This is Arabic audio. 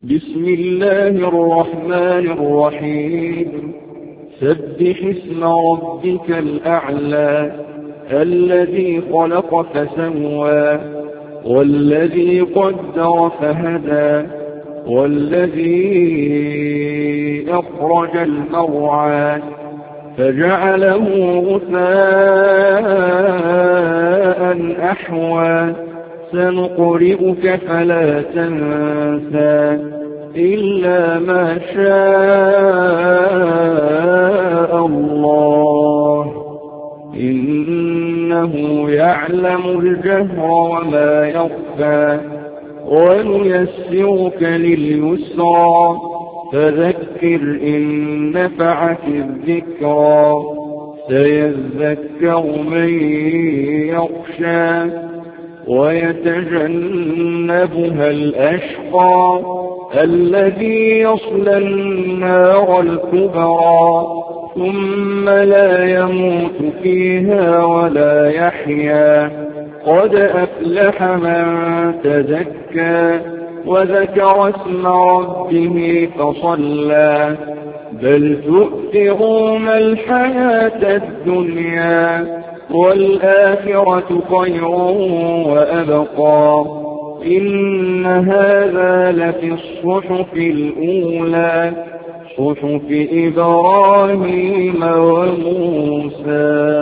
بسم الله الرحمن الرحيم سبح اسم ربك الأعلى الذي خلق فسوى والذي قدر فهدى والذي أخرج المرعى فجعله غثاء أحوى سنقرئك فلا تنسى إلا ما شاء الله إنه يعلم الجهر وما يخفى ونيسرك لليسرى فذكر إن نفعت الذكرى سيذكر من يخشى ويتجنبها الأشقى الذي يصلى النار الكبرى ثم لا يموت فيها ولا يحيا قد أفلح من تزكى وذكر اسم ربه فصلى بل تؤثرون الحياة الدنيا والآخرة خير وأبقى إن هذا لفي الصحف الأولى صحف إبراهيم وموسى.